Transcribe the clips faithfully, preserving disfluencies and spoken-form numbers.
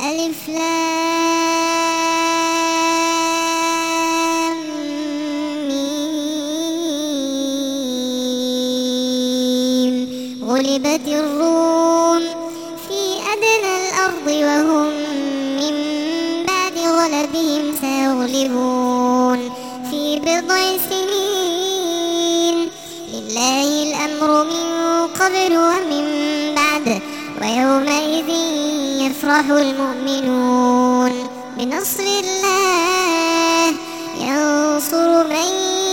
ألف لام ميم. غلبت الروم في أدنى الأرض وهم من بعد غلبهم سيغلبون في بضع سنين. لله الأمر من قبل ومن بعد ويومئذ يفرح المؤمنون بنصر الله ينصر من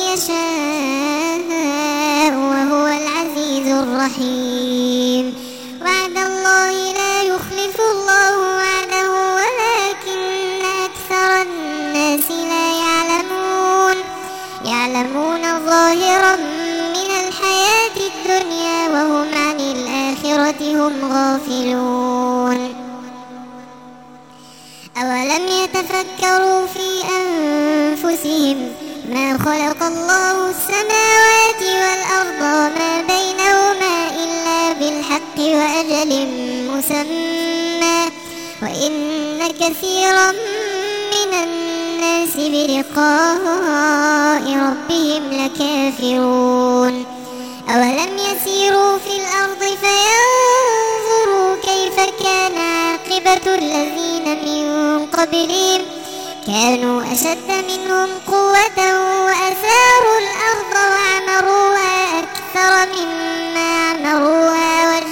يشاء وهو العزيز الرحيم. وعد الله لا يخلف الله وعده ولكن أكثر الناس لا يعلمون يعلمون ظاهرا من الحياة الدنيا وهم عن الآخرة هم غافلون. أولم يتفكروا في أنفسهم ما خلق الله السماوات والأرض وما بينهما إلا بالحق وأجل مسمى وإن كثيرا من الناس بلقاء ربهم لكافرون. أولم يسيروا في الأرض فينظروا كيف كان عاقبة الذين من قبلهم كانوا أشد منهم قوة وأثاروا الأرض وعمروها أكثر مما عمروها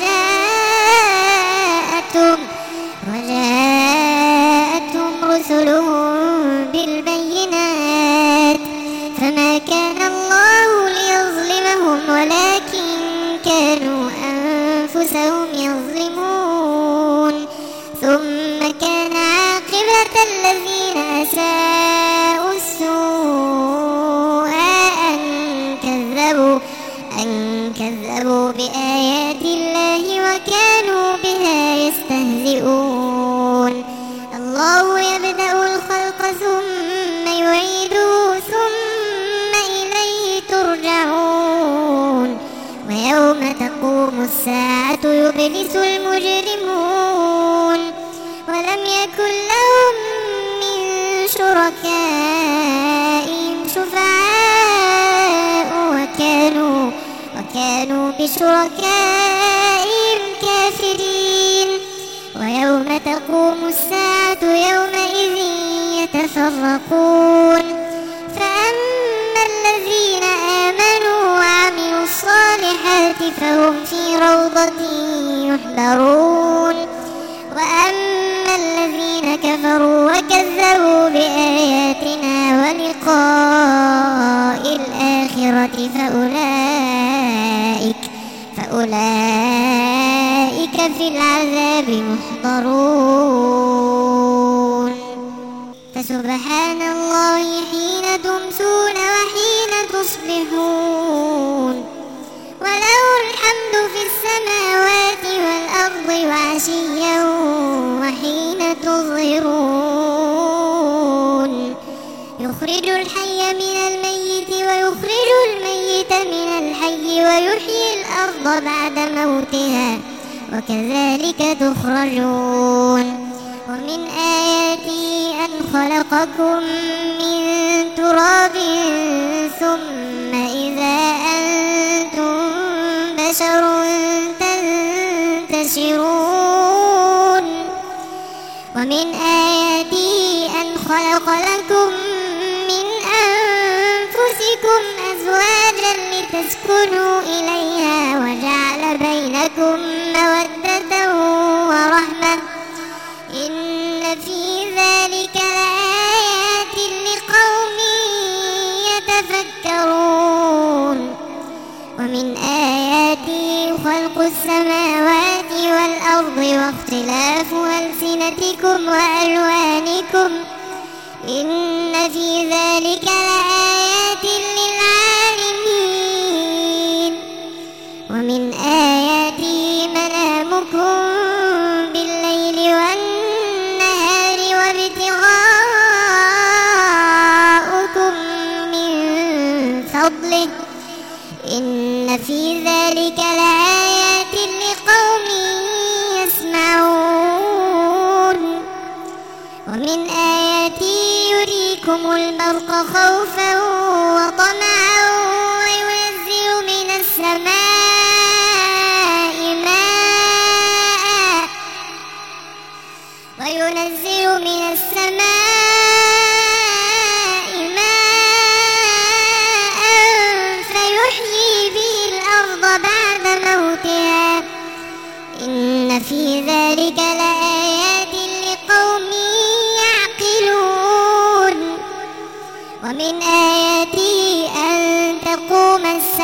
وجاءتهم وجاءتهم رسلهم بالبينات فما كان الله ليظلمهم ولكن كانوا أنفسهم يظلمون. ثم كان عاقبة الذين أساءوا السوء أن كذبوا أن كذبوا بآيات الله وكانوا بها يستهزئون. الله يبدأ الخلق ثم يعيده ثم إليه ترجعون. ويوم تقوم الساعة يبلس المجرمون ولم يكن لهم من شركائهم شفعاء وكانوا وكانوا بشركائهم كافرين. ويوم تقوم الساعة يومئذ يتفرقون فأما الذين آمنوا وعملوا الصالحات فهم في روضة يحبرون. وأما الذين كفروا وكذبوا بآياتنا ولقاء الآخرة فأولئك فأولئك في العذاب محضرون. فسبحان الله حين تمسون وحين تصبحون وله الحمد في السماوات والأرض وعشيا وحين تظهرون. يخرج الحي من الميت ويخرج الميت من الحي ويحيي الأرض بعد موتها وكذلك تخرجون. ومن آياته أن خلقكم من تراب ثم إذا أنتم بشر تنتشرون. ومن آياته أن خلق لكم من أنفسكم أزواجا لتسكنوا إليها وجعل بينكم مودة ورحمة إن في ذلك لآيات لقوم يتفكرون. ومن آياته خلق السماوات والأرض واختلاف ألسنتكم وألوانكم إن في ذلك لآيات للعالمين. ومن آياته منامكم بالليل والنهار وابتغاؤكم من فضله إن في ذلك لآيات لقوم يسمعون. يريكم البرق خوفا وطمعا وينزل من السماء ماء وينزل من السماء ماء فيحيي به الأرض بعد موتها إن في ذلك لآيات لقوم يعقلون ومن آياته أن تقوم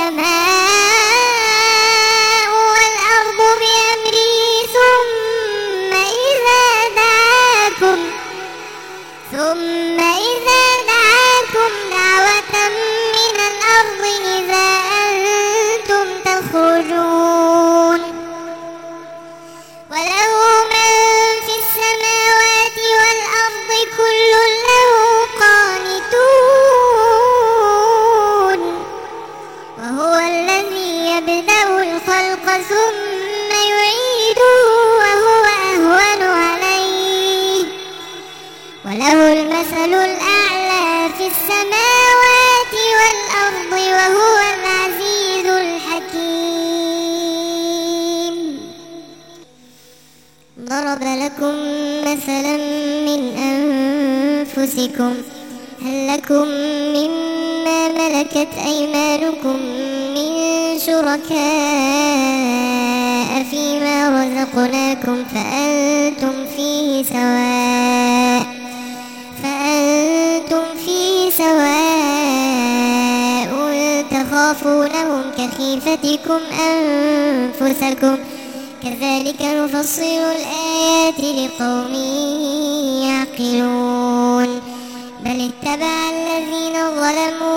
السماء والأرض بأمره ثم إذا دعاكم ثم إذا دعاكم دعوة من الأرض إذا أنتم تخرجون وله من في السماوات والأرض كل له قانتون وهو الذي يبدأ الخلق ثم يعيده وهو أهون عليه وله المثل الأعلى في السماوات والأرض وهو العزيز الحكيم. ضرب لكم مثلا من أنفسكم هل لكم مما ملكت أيمانكم من شركاء فيما رزقناكم فأنتم فيه سواء فأنتم فيه سواء تخافونهم كخيفتكم أنفسكم كذلك نفصل الآيات لقوم يعقلون بل اتبع الذين ظلموا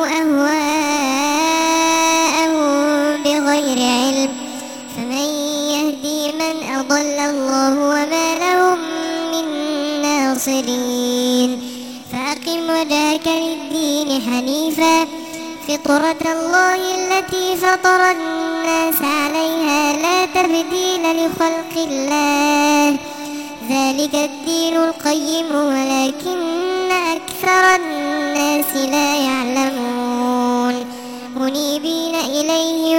أهواءهم بغير علم فمن يهدي من أضل الله وما لهم من ناصرين فأقم وجهك للدين حنيفا فطرة الله التي فطر الناس عليها لا تبديل لخلق الله ذلك الدين القيم ولكن أكثر الناس لا يعلمون منيبين إليه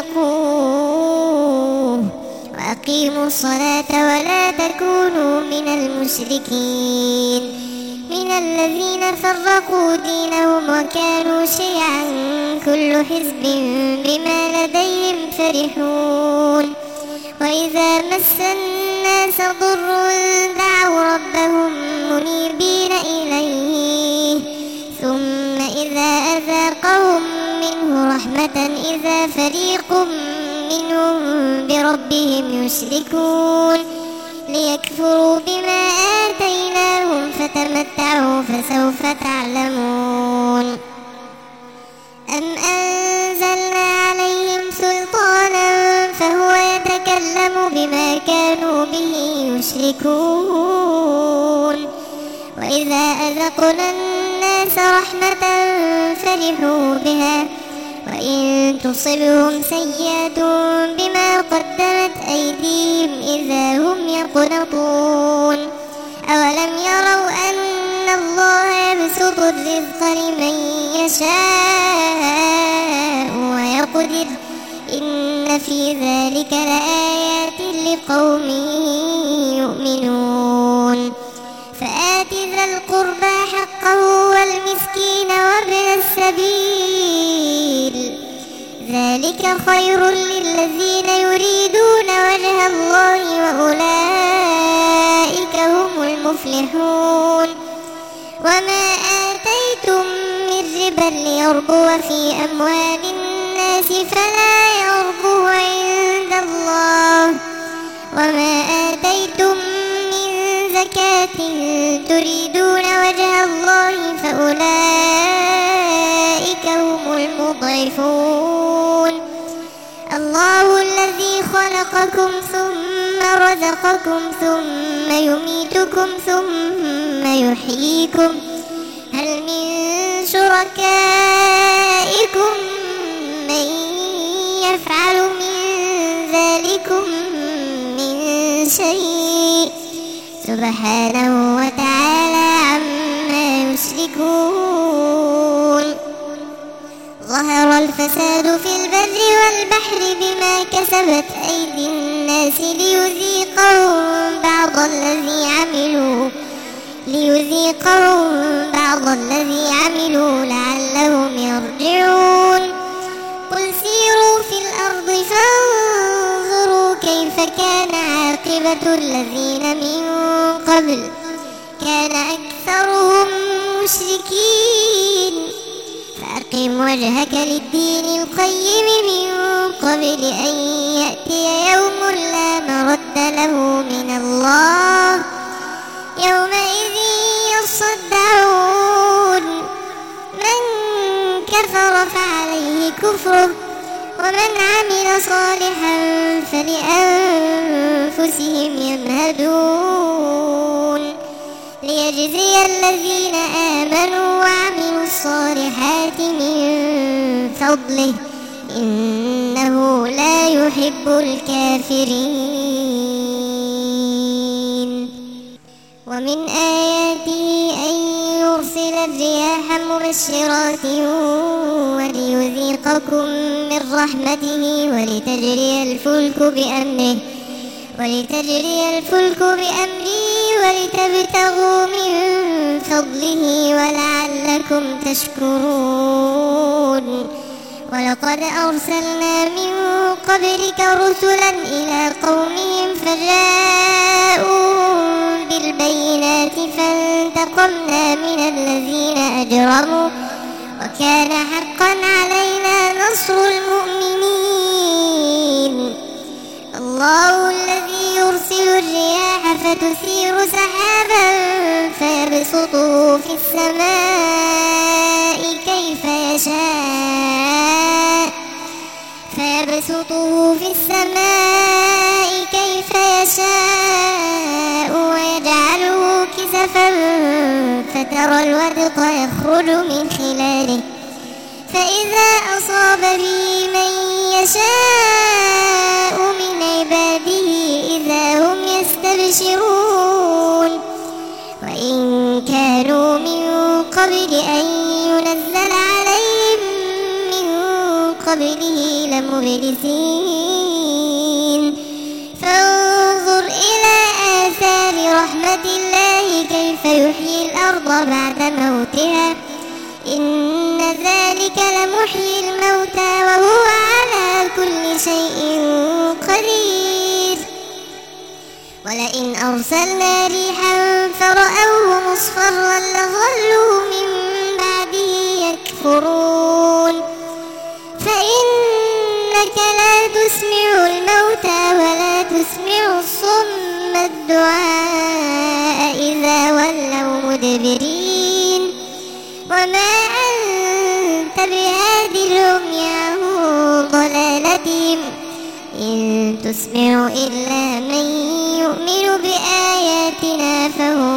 واتقوه وأقيموا الصلاة ولا تكونوا من المشركين من الذين فرقوا دينهم وكانوا شيعا كل حزب بما لديهم فرحون وإذا مس الناس ضر دعوا ربهم منيبين إليه ثم إذا أذاقهم منه رحمة إذا فريق منهم بربهم يشركون ليكفروا بما آتيناهم فتمتعوا فسوف تعلمون أم أنزلنا عليهم سلطانا فهو يتكلم بما كانوا به يشركون وإذا أذقنا الناس رحمة فرحوا بها وإن تصبهم سيئة بما قدمت أيديهم إذا هم يقنطون أولم يروا أن الله يبسط الرزق لمن يشاء ويقدر إن في ذلك لآيات لقوم يؤمنون فآت ذا القربى حقه والمسكين وابن السبيل ذلك خير للذين يريدون وجه الله وأولئك هم المفلحون وما آتيتم من ربا ليربو في أموال الناس فلا يربو عند الله وما آتيتم من زكاة تريدون وجه الله فأولئك هم المضعفون الله الذي خلقكم ثم رزقكم ثم يميتكم ثم يحييكم هل من شركائكم من يفعل من ذلكم من شيء سبحانه وتعالى عما يشركون ظهر الفساد في البر والبحر بما كسبت أيدي الناس ليذيقهم بعض الذي عملوا ليذيقهم بعض الذي عملوا لعلهم يرجعون قل سيروا في الأرض فانظروا كيف كان عاقبة الذين من قبل كان أكثرهم مشركين فأقم وجهك للدين القيم من قبل أن يأتي يوم لا مرد له من الله يومئذ يصدعون من كفر فعليه كفره ومن عمل صالحا فلأنفسهم يمهدون ليجزي الذين آمنوا وعملوا الصالحات من فضله إنه لا يحب الكافرين ومن آياته أن يرسل الرياح مبشرات وليذيقكم من رحمته ولتجري الفلك بأمره ولتجري الفلك بأمره ولتبتغوا من فضله ولعلكم تشكرون ولقد أرسلنا من قبلك رسلا إلى قومهم فجاءوهم بالبينات فانتقمنا من الذين أجرموا وكان حقا علينا نصر المؤمنين الله الذي يرسل الرياح فتثير سحابا فيبسطه في السماء كيف يشاء فيبسطه في السماء كيف يشاء ويجعله كسفا فترى الودق يخرج من خلاله فإذا أصاب به من يشاء من عباده إذا هم يستبشرون وإن كانوا من قبل أن ينزل عليهم من قبله لمبلسين فانظر إلى آثار رحمة الله كيف يحيي الأرض بعد موتها إن ذلك لمحيي الموتى وهو على كل شيء قدير ولئن أرسلنا ريحا فرأوه مصفرا لظلوا من بعده يكفرون فإنك لا تسمع الموتى ولا تسمع الصم الدعاء إذا ولوا مدبرين وما أنت بهادي العمي عن ضلالتهم إن تسمع إلا من يؤمن بآياتنا فهم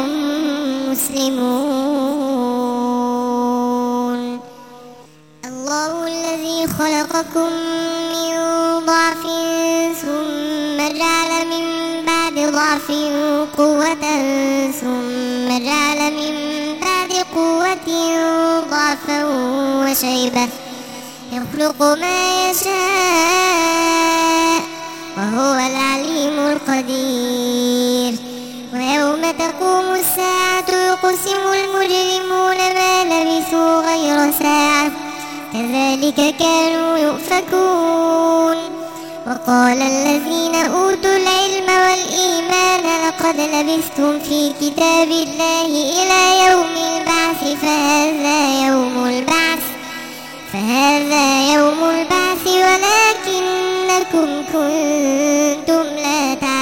مسلمون الله الذي خلقكم من ضعف ثم جعل من بعد ضعف قوة ثم جعل من بعد قوة ضعفا وشيبة يخلق ما يشاء وهو العليم القدير ويوم تقوم الساعة يقسم المجرمون ما لبثوا غير ساعة كذلك كانوا يؤفكون وقال الذين أوتوا العلم والإيمان لقد لبثتم في كتاب الله إلى يوم البعث فهذا يوم البعث فهذا يوم البعث ولكنكم كنتم لا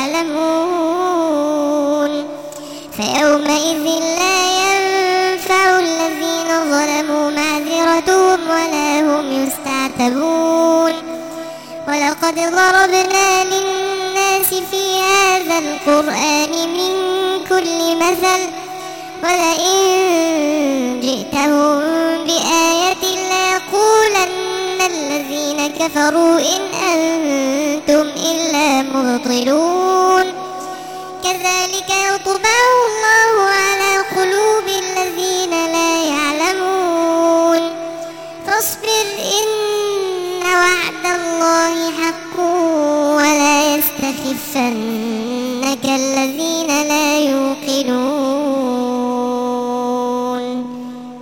تعلمون فيومئذ لا ينفع الذين ظلموا معذرتهم ولا هم يستعتبون ولقد ضربنا للناس في هذا القرآن من كل مثل ولئن جئتهم بآية ليقولن الذين كفروا إن أنتم إلا مبطلون كذلك يطبع الله على قلوب الذين لا خفا